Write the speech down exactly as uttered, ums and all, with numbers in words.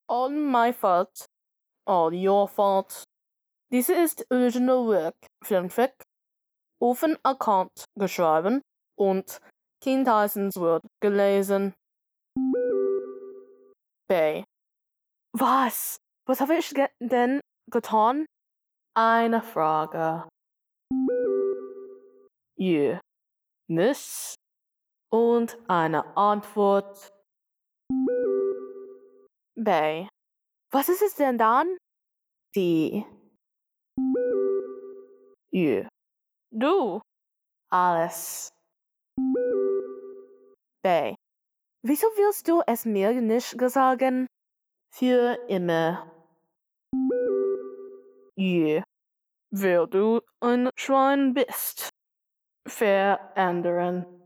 All my fault. All your fault. Dies ist Original Work, Filmfic, auf Account geschrieben und Teen Tysons Word gelesen. B. Was? Was habe ich ge denn getan? Eine Frage. J. Nichts. Und eine Antwort. B. Was ist es denn dann? D. J. Du. Alles. B. Wieso willst du es mir nicht sagen? Für immer. J. Weil du ein Schwein bist. Verändern.